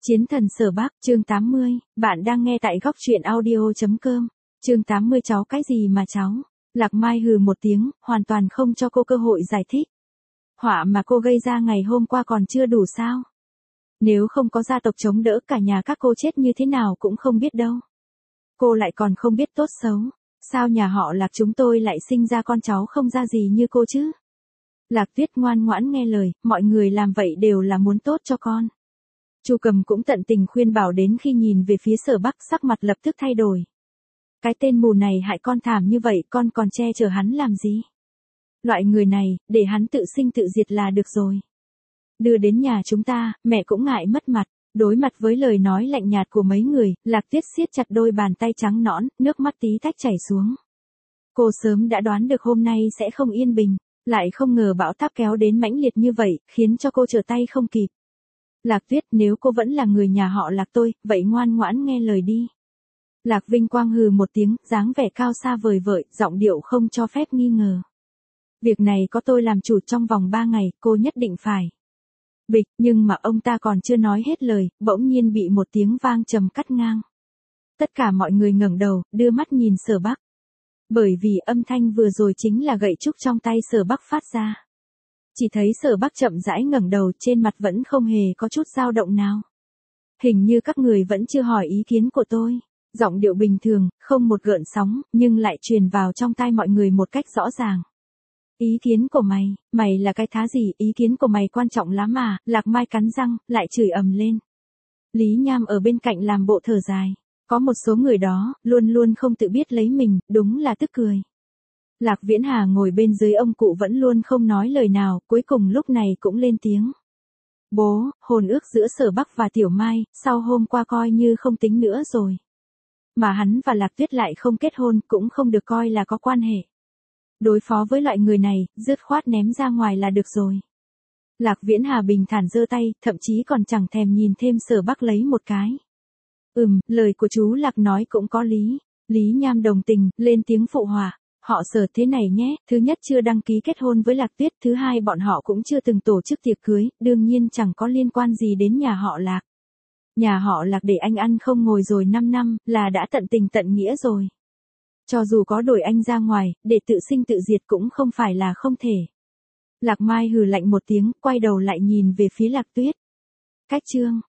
Chiến thần Sở Bắc, chương 80, bạn đang nghe tại góc truyện audio.com. Chương 80 cháu cái gì mà cháu? Lạc Mai hừ một tiếng, hoàn toàn không cho cô cơ hội giải thích. Họa mà cô gây ra ngày hôm qua còn chưa đủ sao? Nếu không có gia tộc chống đỡ cả nhà các cô chết như thế nào cũng không biết đâu. Cô lại còn không biết tốt xấu. Sao nhà họ Lạc chúng tôi lại sinh ra con cháu không ra gì như cô chứ? Lạc Tuyết ngoan ngoãn nghe lời, mọi người làm vậy đều là muốn tốt cho con. Chu Cầm cũng tận tình khuyên bảo đến khi nhìn về phía Sở Bắc sắc mặt lập tức thay đổi. Cái tên mù này hại con thảm như vậy con còn che chở hắn làm gì? Loại người này, để hắn tự sinh tự diệt là được rồi. Đưa đến nhà chúng ta, mẹ cũng ngại mất mặt. Đối mặt với lời nói lạnh nhạt của mấy người, Lạc Tuyết siết chặt đôi bàn tay trắng nõn, nước mắt tí tách chảy xuống. Cô sớm đã đoán được hôm nay sẽ không yên bình, lại không ngờ bão táp kéo đến mãnh liệt như vậy, khiến cho cô trở tay không kịp. Lạc Tuyết, nếu cô vẫn là người nhà họ Lạc tôi, vậy ngoan ngoãn nghe lời đi. Lạc Vinh Quang hừ một tiếng, dáng vẻ cao xa vời vợi, giọng điệu không cho phép nghi ngờ. Việc này có tôi làm chủ trong vòng 3 ngày, cô nhất định phải. Bịch, nhưng mà ông ta còn chưa nói hết lời, bỗng nhiên bị một tiếng vang trầm cắt ngang. Tất cả mọi người ngẩng đầu, đưa mắt nhìn Sở Bắc. Bởi vì âm thanh vừa rồi chính là gậy trúc trong tay Sở Bắc phát ra. Chỉ thấy Sở Bắc chậm rãi ngẩng đầu, trên mặt vẫn không hề có chút dao động nào. Hình như các người vẫn chưa hỏi ý kiến của tôi. Giọng điệu bình thường, không một gợn sóng, nhưng lại truyền vào trong tai mọi người một cách rõ ràng. Ý kiến của mày là cái thá gì, ý kiến của mày quan trọng lắm mà, Lạc Mai cắn răng, lại chửi ầm lên. Lý Nham ở bên cạnh làm bộ thở dài. Có một số người đó, luôn luôn không tự biết lấy mình, đúng là tức cười. Lạc Viễn Hà ngồi bên dưới ông cụ vẫn luôn không nói lời nào, cuối cùng lúc này cũng lên tiếng. Bố, hôn ước giữa Sở Bắc và Tiểu Mai, sau hôm qua coi như không tính nữa rồi. Mà hắn và Lạc Tuyết lại không kết hôn, cũng không được coi là có quan hệ. Đối phó với loại người này, dứt khoát ném ra ngoài là được rồi. Lạc Viễn Hà bình thản giơ tay, thậm chí còn chẳng thèm nhìn thêm Sở Bắc lấy một cái. Lời của chú Lạc nói cũng có lý. Lý Nham đồng tình, lên tiếng phụ họa. Họ Sở thế này nhé, thứ nhất chưa đăng ký kết hôn với Lạc Tuyết, thứ hai bọn họ cũng chưa từng tổ chức tiệc cưới, đương nhiên chẳng có liên quan gì đến nhà họ Lạc. Nhà họ Lạc để anh ăn không ngồi rồi 5 năm, là đã tận tình tận nghĩa rồi. Cho dù có đuổi anh ra ngoài, để tự sinh tự diệt cũng không phải là không thể. Lạc Mai hừ lạnh một tiếng, quay đầu lại nhìn về phía Lạc Tuyết. Cách chương